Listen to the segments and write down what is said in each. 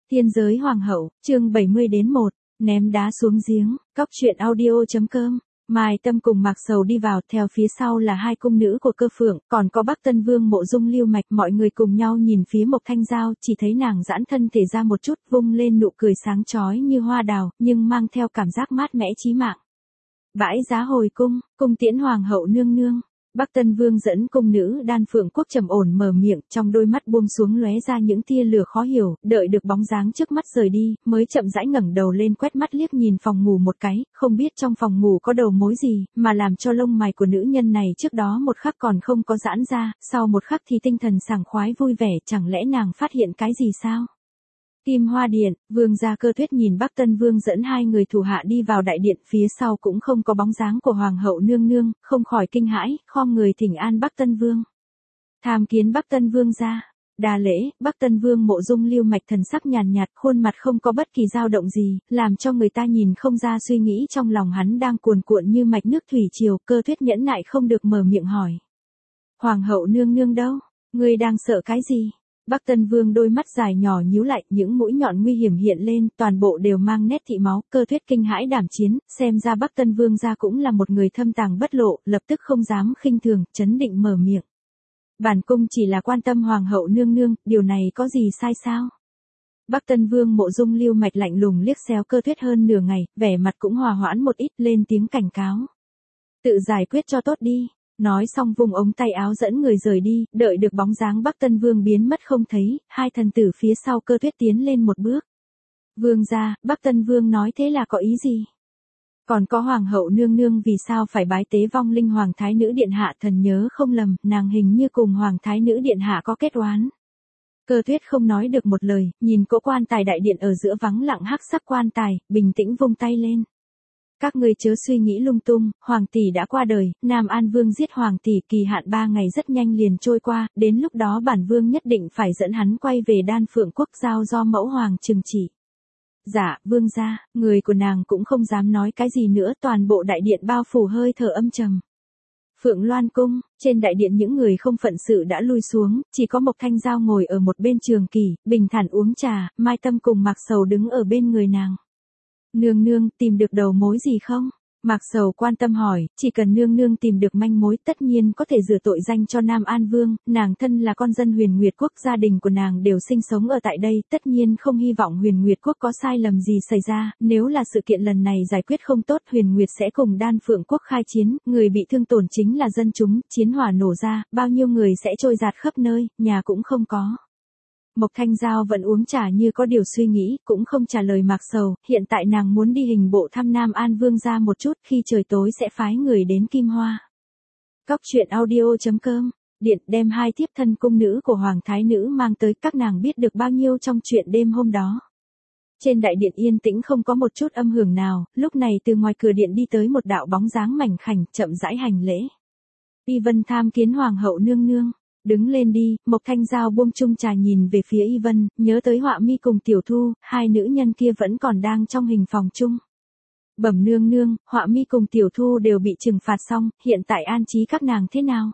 Tiên giới hoàng hậu, chương 70-1, ném đá xuống giếng, cóc truyện audio.com. Mai Tâm cùng Mạc Sầu đi vào, theo phía sau là hai cung nữ của Cơ Phượng, còn có Bắc Tân Vương Mộ Dung Lưu Mạch, mọi người cùng nhau nhìn phía Mộc Thanh Giao, chỉ thấy nàng giãn thân thể ra một chút, vung lên nụ cười sáng chói như hoa đào, nhưng mang theo cảm giác mát mẻ chí mạng. Bãi giá hồi cung, cung tiễn hoàng hậu nương nương. Bắc Tân Vương dẫn cung nữ Đan Phượng Quốc trầm ổn mở miệng, trong đôi mắt buông xuống lóe ra những tia lửa khó hiểu, đợi được bóng dáng trước mắt rời đi, mới chậm rãi ngẩng đầu lên quét mắt liếc nhìn phòng ngủ một cái, không biết trong phòng ngủ có đầu mối gì, mà làm cho lông mày của nữ nhân này trước đó một khắc còn không có giãn ra, sau một khắc thì tinh thần sảng khoái vui vẻ, chẳng lẽ nàng phát hiện cái gì sao? Kim Hoa Điện, Vương gia Cơ Tuyết nhìn Bắc Tân Vương dẫn hai người thủ hạ đi vào đại điện, phía sau cũng không có bóng dáng của hoàng hậu nương nương, không khỏi kinh hãi, khom người thỉnh an Bắc Tân Vương. Tham kiến Bắc Tân Vương gia. Đa lễ. Bắc Tân Vương Mộ Dung Lưu Mạch thần sắc nhàn nhạt, khuôn mặt không có bất kỳ dao động gì, làm cho người ta nhìn không ra suy nghĩ trong lòng hắn đang cuồn cuộn như mạch nước thủy triều. Cơ Tuyết nhẫn nại không được mở miệng hỏi. Hoàng hậu nương nương đâu? Ngươi đang sợ cái gì? Bắc Tân Vương đôi mắt dài nhỏ nhíu lại, những mũi nhọn nguy hiểm hiện lên, toàn bộ đều mang nét thị máu. Cơ Tuyết kinh hãi đảm chiến, xem ra Bắc Tân Vương gia cũng là một người thâm tàng bất lộ, lập tức không dám khinh thường, chấn định mở miệng. Bản cung chỉ là quan tâm hoàng hậu nương nương, điều này có gì sai sao? Bắc Tân Vương Mộ Dung Lưu Mạch lạnh lùng liếc xéo Cơ Tuyết hơn nửa ngày, vẻ mặt cũng hòa hoãn một ít, lên tiếng cảnh cáo. Tự giải quyết cho tốt đi. Nói xong vùng ống tay áo dẫn người rời đi, đợi được bóng dáng Bắc Tân Vương biến mất không thấy, hai thần tử phía sau Cơ Tuyết tiến lên một bước. Vương gia, Bắc Tân Vương nói thế là có ý gì? Còn có hoàng hậu nương nương vì sao phải bái tế vong linh hoàng thái nữ điện hạ? Thần nhớ không lầm, nàng hình như cùng hoàng thái nữ điện hạ có kết oán. Cơ Tuyết không nói được một lời, nhìn cỗ quan tài đại điện ở giữa vắng lặng hắc sắc quan tài, bình tĩnh vung tay lên. Các ngươi chớ suy nghĩ lung tung, hoàng tỷ đã qua đời, Nam An Vương giết hoàng tỷ, kỳ hạn 3 ngày rất nhanh liền trôi qua, đến lúc đó bản vương nhất định phải dẫn hắn quay về Đan Phượng Quốc giao do mẫu hoàng trừng trị. Dạ, vương gia, người của nàng cũng không dám nói cái gì nữa, toàn bộ đại điện bao phủ hơi thở âm trầm. Phượng Loan Cung, trên đại điện những người không phận sự đã lui xuống, chỉ có Mộc Thanh Giao ngồi ở một bên trường kỷ, bình thản uống trà, Mai Tâm cùng Mạc Sầu đứng ở bên người nàng. Nương nương, tìm được đầu mối gì không? Mạc Sầu quan tâm hỏi, chỉ cần nương nương tìm được manh mối tất nhiên có thể rửa tội danh cho Nam An Vương, nàng thân là con dân Huyền Nguyệt Quốc, gia đình của nàng đều sinh sống ở tại đây, tất nhiên không hy vọng Huyền Nguyệt Quốc có sai lầm gì xảy ra, nếu là sự kiện lần này giải quyết không tốt, Huyền Nguyệt sẽ cùng Đan Phượng Quốc khai chiến, người bị thương tổn chính là dân chúng, chiến hỏa nổ ra, bao nhiêu người sẽ trôi dạt khắp nơi, nhà cũng không có. Mộc Thanh Giao vẫn uống trà như có điều suy nghĩ, cũng không trả lời Mạc Sầu, hiện tại nàng muốn đi hình bộ thăm Nam An Vương gia một chút, khi trời tối sẽ phái người đến Kim Hoa. Cóc truyện audio.com, điện đem hai thiếp thân cung nữ của hoàng thái nữ mang tới, các nàng biết được bao nhiêu trong chuyện đêm hôm đó. Trên đại điện yên tĩnh không có một chút âm hưởng nào, lúc này từ ngoài cửa điện đi tới một đạo bóng dáng mảnh khảnh, chậm rãi hành lễ. Y Vân tham kiến hoàng hậu nương nương. Đứng lên đi. Mộc Thanh Giao buông chung trà nhìn về phía Y Vân, nhớ tới Họa Mi cùng Tiểu Thu, hai nữ nhân kia vẫn còn đang trong hình phòng chung. Bẩm nương nương, Họa Mi cùng Tiểu Thu đều bị trừng phạt xong, hiện tại an trí các nàng thế nào?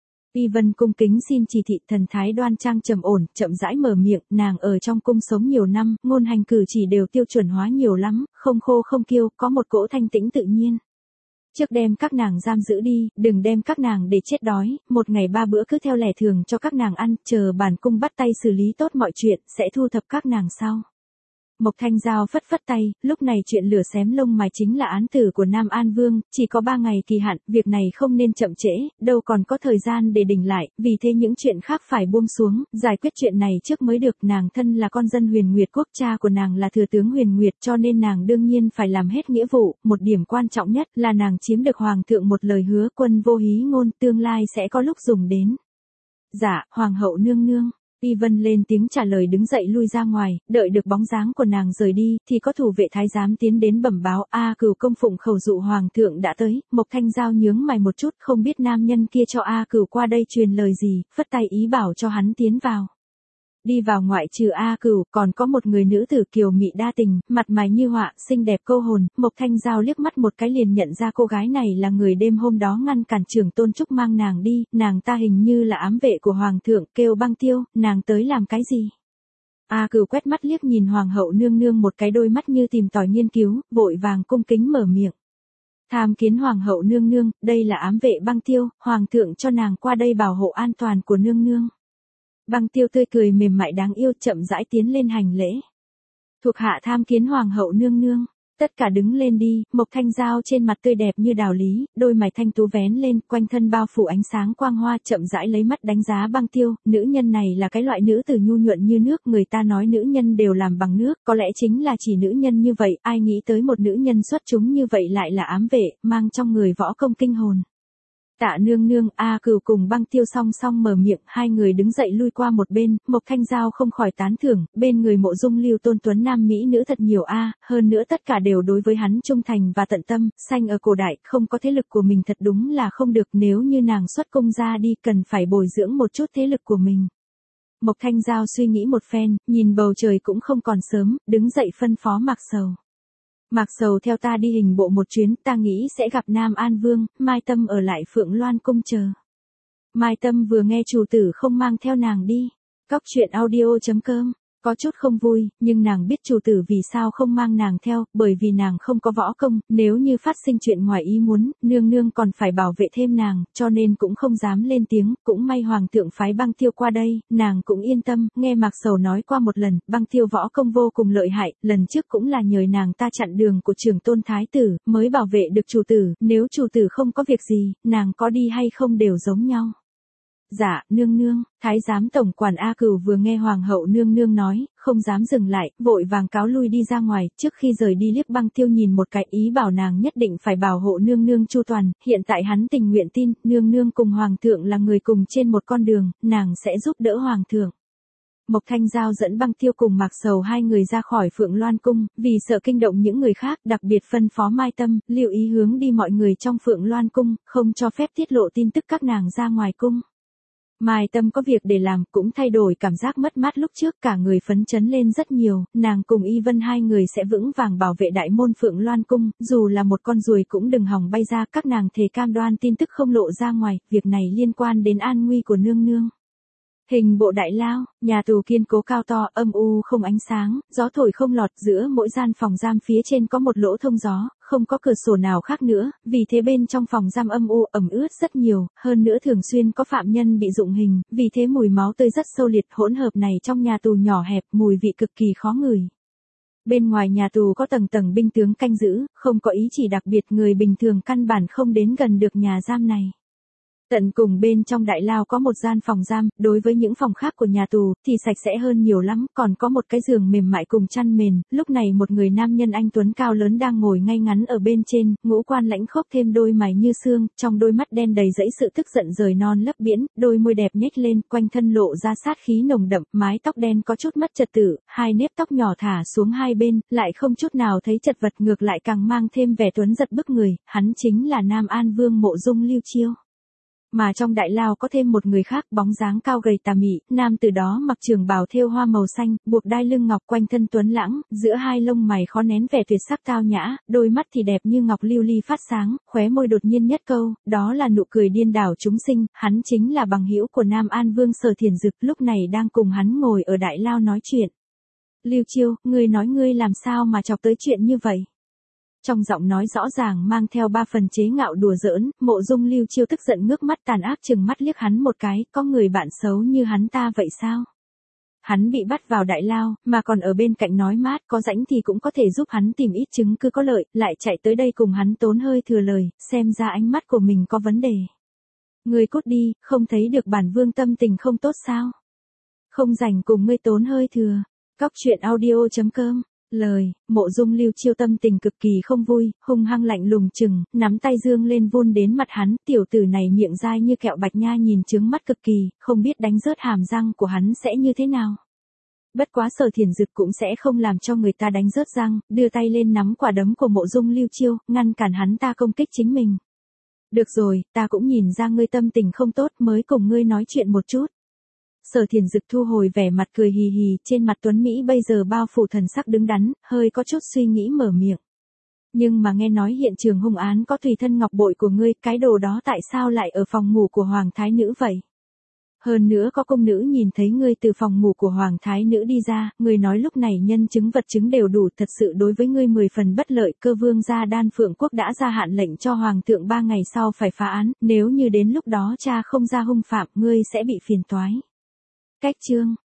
Y Vân cung kính xin chỉ thị, thần thái đoan trang trầm ổn, chậm rãi mở miệng, nàng ở trong cung sống nhiều năm, ngôn hành cử chỉ đều tiêu chuẩn hóa nhiều lắm, không khô không kiêu, có một cỗ thanh tĩnh tự nhiên. Trước đem các nàng giam giữ đi, đừng đem các nàng để chết đói, một ngày 3 bữa cứ theo lẽ thường cho các nàng ăn, chờ bản cung bắt tay xử lý tốt mọi chuyện, sẽ thu thập các nàng sau. Mộc Thanh Giao phất phất tay, lúc này chuyện lửa xém lông mày chính là án tử của Nam An Vương, chỉ có 3 ngày kỳ hạn, việc này không nên chậm trễ, đâu còn có thời gian để đỉnh lại, vì thế những chuyện khác phải buông xuống, giải quyết chuyện này trước mới được. Nàng thân là con dân Huyền Nguyệt Quốc, cha của nàng là thừa tướng Huyền Nguyệt, cho nên nàng đương nhiên phải làm hết nghĩa vụ, một điểm quan trọng nhất là nàng chiếm được hoàng thượng một lời hứa, quân vô hí ngôn, tương lai sẽ có lúc dùng đến. Dạ, hoàng hậu nương nương. Y Vân lên tiếng trả lời, đứng dậy lui ra ngoài, đợi được bóng dáng của nàng rời đi, thì có thủ vệ thái giám tiến đến bẩm báo, Cửu công phụng khẩu dụ hoàng thượng đã tới. Mộc Thanh Giao nhướng mày một chút, không biết nam nhân kia cho Cửu qua đây truyền lời gì, phất tay ý bảo cho hắn tiến vào. Đi vào ngoại trừ Cửu, còn có một người nữ tử kiều mị đa tình, mặt mày như họa, xinh đẹp câu hồn. Mộc Thanh Giao liếc mắt một cái liền nhận ra cô gái này là người đêm hôm đó ngăn cản Trưởng Tôn Trúc mang nàng đi, nàng ta hình như là ám vệ của hoàng thượng, kêu Băng Tiêu, nàng tới làm cái gì? A Cửu quét mắt liếc nhìn hoàng hậu nương nương một cái, đôi mắt như tìm tòi nghiên cứu, vội vàng cung kính mở miệng. Tham kiến hoàng hậu nương nương, đây là ám vệ Băng Tiêu, hoàng thượng cho nàng qua đây bảo hộ an toàn của nương nương. Băng Tiêu tươi cười mềm mại đáng yêu, chậm rãi tiến lên hành lễ. Thuộc hạ tham kiến hoàng hậu nương nương. Tất cả đứng lên đi. Mộc Thanh Giao trên mặt tươi đẹp như đào lý, đôi mày thanh tú vén lên, quanh thân bao phủ ánh sáng quang hoa, chậm rãi lấy mắt đánh giá Băng Tiêu. Nữ nhân này là cái loại nữ tử nhu nhuận như nước, người ta nói nữ nhân đều làm bằng nước, có lẽ chính là chỉ nữ nhân như vậy, ai nghĩ tới một nữ nhân xuất chúng như vậy lại là ám vệ, mang trong người võ công kinh hồn. Tạ nương nương. A Cửu cùng Băng Tiêu song song mở miệng, hai người đứng dậy lui qua một bên. Mộc Thanh Giao không khỏi tán thưởng, bên người Mộ Dung Lưu tôn tuấn nam mỹ nữ thật nhiều a, hơn nữa tất cả đều đối với hắn trung thành và tận tâm, sanh ở cổ đại, không có thế lực của mình thật đúng là không được, nếu như nàng xuất cung ra đi cần phải bồi dưỡng một chút thế lực của mình. Mộc Thanh Giao suy nghĩ một phen, nhìn bầu trời cũng không còn sớm, đứng dậy phân phó Mạc Sầu. Mạc Sầu theo ta đi hình bộ một chuyến, ta nghĩ sẽ gặp Nam An Vương, Mai Tâm ở lại Phượng Loan cung chờ. Mai Tâm vừa nghe chủ tử không mang theo nàng đi. Cóc truyện audio.com, có chút không vui, nhưng nàng biết chủ tử vì sao không mang nàng theo, bởi vì nàng không có võ công, nếu như phát sinh chuyện ngoài ý muốn, nương nương còn phải bảo vệ thêm nàng, cho nên cũng không dám lên tiếng, cũng may hoàng thượng phái Băng Tiêu qua đây, nàng cũng yên tâm, nghe Mạc Sầu nói qua một lần, Băng Tiêu võ công vô cùng lợi hại, lần trước cũng là nhờ nàng ta chặn đường của trưởng tôn thái tử, mới bảo vệ được chủ tử, nếu chủ tử không có việc gì, nàng có đi hay không đều giống nhau. Dạ, nương nương. Thái giám tổng quản A Cửu vừa nghe hoàng hậu nương nương nói, không dám dừng lại, vội vàng cáo lui đi ra ngoài, trước khi rời đi liếc Băng Tiêu nhìn một cái, ý bảo nàng nhất định phải bảo hộ nương nương chu toàn, hiện tại hắn tình nguyện tin, nương nương cùng hoàng thượng là người cùng trên một con đường, nàng sẽ giúp đỡ hoàng thượng. Mộc Thanh Giao dẫn Băng Tiêu cùng Mạc Sầu hai người ra khỏi Phượng Loan cung, vì sợ kinh động những người khác, đặc biệt phân phó Mai Tâm, lưu ý hướng đi mọi người trong Phượng Loan cung, không cho phép tiết lộ tin tức các nàng ra ngoài cung. Mai Tâm có việc để làm, cũng thay đổi cảm giác mất mát lúc trước, cả người phấn chấn lên rất nhiều, nàng cùng Y Vân hai người sẽ vững vàng bảo vệ đại môn Phượng Loan cung, dù là một con ruồi cũng đừng hòng bay ra, các nàng thề cam đoan tin tức không lộ ra ngoài, việc này liên quan đến an nguy của nương nương. Hình bộ đại lao, nhà tù kiên cố cao to, âm u không ánh sáng, gió thổi không lọt, giữa mỗi gian phòng giam phía trên có một lỗ thông gió, không có cửa sổ nào khác nữa, vì thế bên trong phòng giam âm u ẩm ướt rất nhiều, hơn nữa thường xuyên có phạm nhân bị dụng hình, vì thế mùi máu tươi rất sâu liệt, hỗn hợp này trong nhà tù nhỏ hẹp, mùi vị cực kỳ khó ngửi. Bên ngoài nhà tù có tầng tầng binh tướng canh giữ, không có ý chỉ đặc biệt, người bình thường căn bản không đến gần được nhà giam này. Tận cùng bên trong đại lao có một gian phòng giam, đối với những phòng khác của nhà tù, thì sạch sẽ hơn nhiều lắm, còn có một cái giường mềm mại cùng chăn mền, lúc này một người nam nhân anh tuấn cao lớn đang ngồi ngay ngắn ở bên trên, ngũ quan lãnh khốc thêm đôi mày như xương, trong đôi mắt đen đầy dẫy sự tức giận rời non lấp biển, đôi môi đẹp nhếch lên, quanh thân lộ ra sát khí nồng đậm, mái tóc đen có chút mất trật tự, hai nếp tóc nhỏ thả xuống hai bên, lại không chút nào thấy chật vật, ngược lại càng mang thêm vẻ tuấn giật bức người, hắn chính là Nam An Vương Mộ Dung Lưu Chiêu. Mà trong đại lao có thêm một người khác, bóng dáng cao gầy tà mị, nam từ đó mặc trường bào thêu hoa màu xanh, buộc đai lưng ngọc, quanh thân tuấn lãng, giữa hai lông mày khó nén vẻ tuyệt sắc tao nhã, đôi mắt thì đẹp như ngọc lưu ly phát sáng, khóe môi đột nhiên nhất câu, đó là nụ cười điên đảo chúng sinh, hắn chính là bằng hữu của Nam An Vương Sở Thiền Dực, lúc này đang cùng hắn ngồi ở đại lao nói chuyện. Lưu Chiêu, ngươi nói ngươi làm sao mà chọc tới chuyện như vậy? Trong giọng nói rõ ràng mang theo ba phần chế ngạo đùa giỡn, Mộ Dung Lưu Chiêu tức giận ngước mắt tàn ác chừng mắt liếc hắn một cái, có người bạn xấu như hắn ta vậy sao? Hắn bị bắt vào đại lao, mà còn ở bên cạnh nói mát, có rảnh thì cũng có thể giúp hắn tìm ít chứng cứ có lợi, lại chạy tới đây cùng hắn tốn hơi thừa lời, xem ra ánh mắt của mình có vấn đề. Ngươi cút đi, không thấy được bản vương tâm tình không tốt sao? Không rảnh cùng ngươi tốn hơi thừa. Cóc truyện audio.com. Lời, Mộ Dung Lưu Chiêu tâm tình cực kỳ không vui, hung hăng lạnh lùng chừng, nắm tay dương lên vun đến mặt hắn, tiểu tử này miệng dai như kẹo bạch nha nhìn trướng mắt cực kỳ, không biết đánh rớt hàm răng của hắn sẽ như thế nào. Bất quá Sở Thiền Dực cũng sẽ không làm cho người ta đánh rớt răng, đưa tay lên nắm quả đấm của Mộ Dung Lưu Chiêu, ngăn cản hắn ta công kích chính mình. Được rồi, ta cũng nhìn ra ngươi tâm tình không tốt mới cùng ngươi nói chuyện một chút. Sở Thiền Dực thu hồi vẻ mặt cười hì hì, trên mặt tuấn Mỹ bây giờ bao phủ thần sắc đứng đắn, hơi có chút suy nghĩ mở miệng. Nhưng mà nghe nói hiện trường hung án có tùy thân ngọc bội của ngươi, cái đồ đó tại sao lại ở phòng ngủ của Hoàng Thái Nữ vậy? Hơn nữa có công nữ nhìn thấy ngươi từ phòng ngủ của hoàng thái nữ đi ra, ngươi nói lúc này nhân chứng vật chứng đều đủ, thật sự đối với ngươi 10 phần bất lợi. Cơ vương gia Đan Phượng Quốc đã ra hạn lệnh cho hoàng thượng 3 ngày sau phải phá án, nếu như đến lúc đó cha không ra hung phạm, ngươi sẽ bị phiền toái. Cách chương